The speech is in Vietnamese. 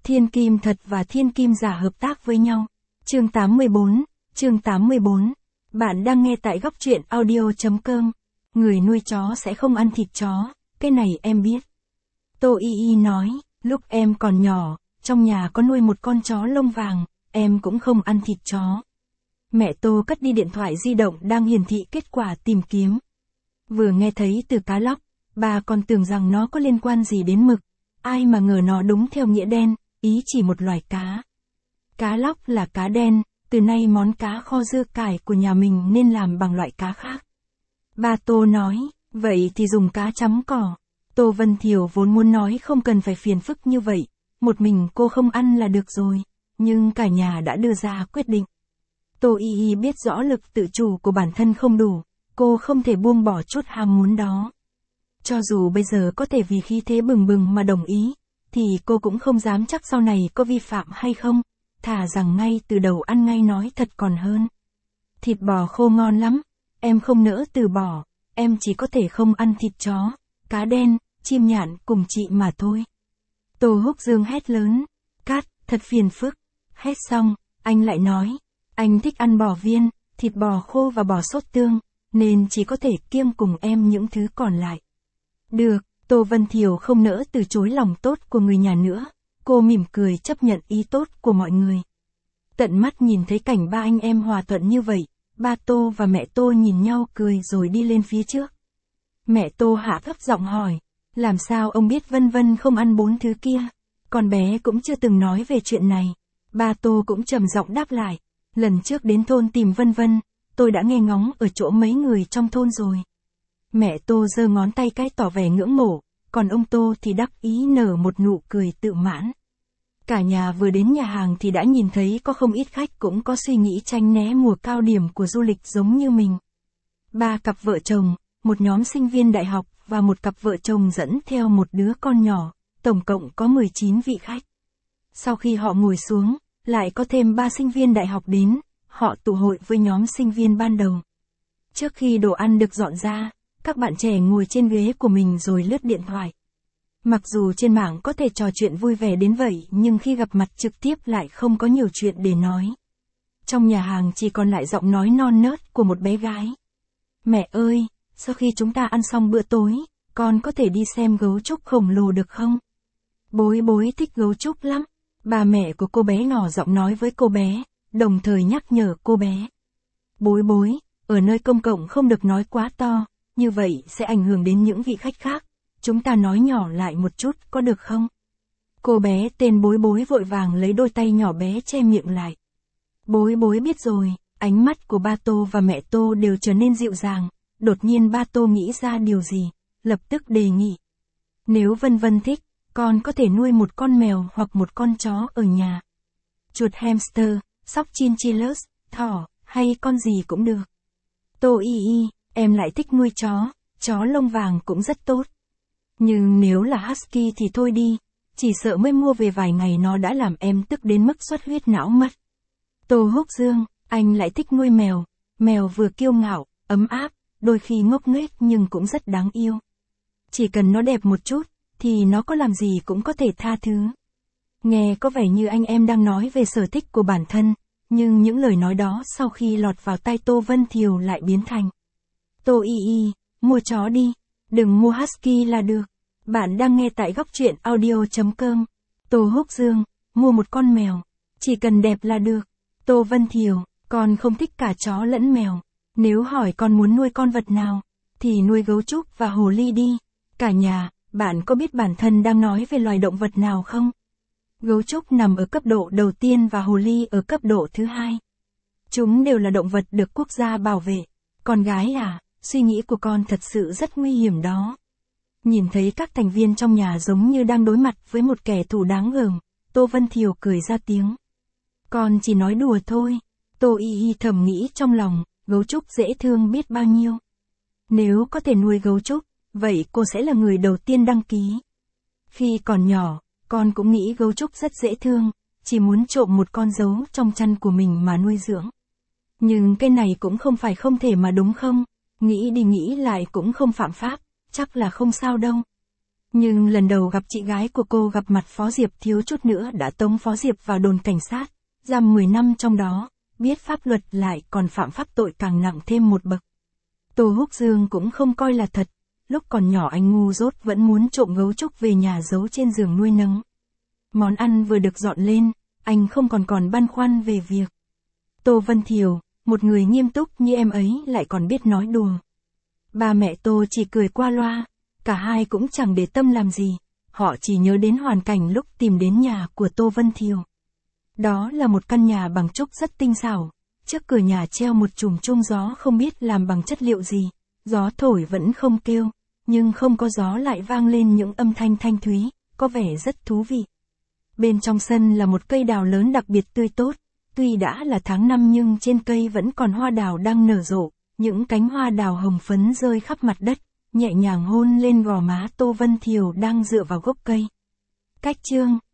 Thiên kim thật và thiên kim giả hợp tác với nhau. Chương 84. Bạn đang nghe tại góc truyện audio.com. Người nuôi chó sẽ không ăn thịt chó, cái này em biết. Tô Y Y nói, lúc em còn nhỏ, trong nhà có nuôi một con chó lông vàng, em cũng không ăn thịt chó. Mẹ Tô cất đi điện thoại di động đang hiển thị kết quả tìm kiếm. Vừa nghe thấy từ cá lóc, bà còn tưởng rằng nó có liên quan gì đến mực. Ai mà ngờ nó đúng theo nghĩa đen, ý chỉ một loài cá. Cá lóc là cá đen, từ nay món cá kho dưa cải của nhà mình nên làm bằng loại cá khác. Ba Tô nói, vậy thì dùng cá chấm cỏ. Tô Vân Thiều vốn muốn nói không cần phải phiền phức như vậy, một mình cô không ăn là được rồi, nhưng cả nhà đã đưa ra quyết định. Tô Y Y biết rõ lực tự chủ của bản thân không đủ, cô không thể buông bỏ chút ham muốn đó. Cho dù bây giờ có thể vì khí thế bừng bừng mà đồng ý, thì cô cũng không dám chắc sau này có vi phạm hay không, thà rằng ngay từ đầu ăn ngay nói thật còn hơn. Thịt bò khô ngon lắm, em không nỡ từ bỏ, em chỉ có thể không ăn thịt chó, cá đen, chim nhạn cùng chị mà thôi. Tô Húc Dương hét lớn, Cát, thật phiền phức. Hét xong, anh lại nói, anh thích ăn bò viên, thịt bò khô và bò sốt tương, nên chỉ có thể kiêng cùng em những thứ còn lại. Được, Tô Vân Thiều không nỡ từ chối lòng tốt của người nhà nữa, cô mỉm cười chấp nhận ý tốt của mọi người. Tận mắt nhìn thấy cảnh ba anh em hòa thuận như vậy, ba Tô và mẹ Tô nhìn nhau cười rồi đi lên phía trước. Mẹ Tô hạ thấp giọng hỏi, làm sao ông biết Vân Vân không ăn 4 thứ kia? Con bé cũng chưa từng nói về chuyện này. Ba Tô cũng trầm giọng đáp lại, lần trước đến thôn tìm Vân Vân, tôi đã nghe ngóng ở chỗ mấy người trong thôn rồi. Mẹ Tô giơ ngón tay cái tỏ vẻ ngưỡng mộ, còn ông Tô thì đắc ý nở một nụ cười tự mãn. Cả nhà vừa đến nhà hàng thì đã nhìn thấy có không ít khách cũng có suy nghĩ tránh né mùa cao điểm của du lịch giống như mình. 3 cặp vợ chồng, một nhóm sinh viên đại học và một cặp vợ chồng dẫn theo một đứa con nhỏ, tổng cộng có 19 vị khách. Sau khi họ ngồi xuống, lại có thêm 3 sinh viên đại học đến, họ tụ hội với nhóm sinh viên ban đầu. Trước khi đồ ăn được dọn ra, các bạn trẻ ngồi trên ghế của mình rồi lướt điện thoại. Mặc dù trên mạng có thể trò chuyện vui vẻ đến vậy nhưng khi gặp mặt trực tiếp lại không có nhiều chuyện để nói. Trong nhà hàng chỉ còn lại giọng nói non nớt của một bé gái. Mẹ ơi, sau khi chúng ta ăn xong bữa tối, con có thể đi xem gấu trúc khổng lồ được không? Bối bối thích gấu trúc lắm. Bà mẹ của cô bé nhỏ giọng nói với cô bé, đồng thời nhắc nhở cô bé. Bối bối, ở nơi công cộng không được nói quá to, như vậy sẽ ảnh hưởng đến những vị khách khác. Chúng ta nói nhỏ lại một chút có được không? Cô bé tên Bối Bối vội vàng lấy đôi tay nhỏ bé che miệng lại. Bối Bối biết rồi, ánh mắt của ba Tô và mẹ Tô đều trở nên dịu dàng. Đột nhiên ba Tô nghĩ ra điều gì, lập tức đề nghị. Nếu Vân Vân thích, con có thể nuôi một con mèo hoặc một con chó ở nhà. Chuột hamster, sóc chinchillus, thỏ, hay con gì cũng được. Tô Y Y, em lại thích nuôi chó lông vàng cũng rất tốt. Nhưng nếu là husky thì thôi đi, chỉ sợ mới mua về vài ngày nó đã làm em tức đến mức xuất huyết não mất. Tô Húc Dương, anh lại thích nuôi mèo vừa kiêu ngạo, ấm áp, đôi khi ngốc nghếch nhưng cũng rất đáng yêu. Chỉ cần nó đẹp một chút, thì nó có làm gì cũng có thể tha thứ. Nghe có vẻ như anh em đang nói về sở thích của bản thân, nhưng những lời nói đó sau khi lọt vào tai Tô Vân Thiều lại biến thành. Tô Y Y, mua chó đi, đừng mua husky là được. Bạn đang nghe tại góc truyện audio.com. Tô Húc Dương, mua một con mèo, chỉ cần đẹp là được. Tô Vân Thiều, con không thích cả chó lẫn mèo. Nếu hỏi con muốn nuôi con vật nào, thì nuôi gấu trúc và hồ ly đi. Cả nhà, bạn có biết bản thân đang nói về loài động vật nào không? Gấu trúc nằm ở cấp độ đầu tiên và hồ ly ở cấp độ thứ 2. Chúng đều là động vật được quốc gia bảo vệ. Con gái à, suy nghĩ của con thật sự rất nguy hiểm đó. Nhìn thấy các thành viên trong nhà giống như đang đối mặt với một kẻ thù đáng gờm, Tô Vân Thiều cười ra tiếng. Con chỉ nói đùa thôi. Tô Y Y thầm nghĩ trong lòng, gấu trúc dễ thương biết bao nhiêu. Nếu có thể nuôi gấu trúc, vậy cô sẽ là người đầu tiên đăng ký. Khi còn nhỏ, con cũng nghĩ gấu trúc rất dễ thương, chỉ muốn trộm một con giấu trong chăn của mình mà nuôi dưỡng. Nhưng cái này cũng không phải không thể mà đúng không? Nghĩ đi nghĩ lại cũng không phạm pháp, chắc là không sao đâu. Nhưng lần đầu gặp chị gái của cô gặp mặt Phó Diệp thiếu chút nữa đã tống Phó Diệp vào đồn cảnh sát, giam 10 năm trong đó, biết pháp luật lại còn phạm pháp tội càng nặng thêm một bậc. Tô Húc Dương cũng không coi là thật, lúc còn nhỏ anh ngu dốt vẫn muốn trộm gấu trúc về nhà giấu trên giường nuôi nấng. Món ăn vừa được dọn lên, anh không còn băn khoăn về việc. Tô Vân Thiều, một người nghiêm túc như em ấy lại còn biết nói đùa. Ba mẹ Tô chỉ cười qua loa, cả hai cũng chẳng để tâm làm gì, họ chỉ nhớ đến hoàn cảnh lúc tìm đến nhà của Tô Vân Thiều. Đó là một căn nhà bằng trúc rất tinh xảo, trước cửa nhà treo một chùm chuông gió không biết làm bằng chất liệu gì, gió thổi vẫn không kêu, nhưng không có gió lại vang lên những âm thanh thanh thúy, có vẻ rất thú vị. Bên trong sân là một cây đào lớn đặc biệt tươi tốt, tuy đã là tháng 5 nhưng trên cây vẫn còn hoa đào đang nở rộ, những cánh hoa đào hồng phấn rơi khắp mặt đất, nhẹ nhàng hôn lên gò má Tô Vân Thiều đang dựa vào gốc cây. Cách chương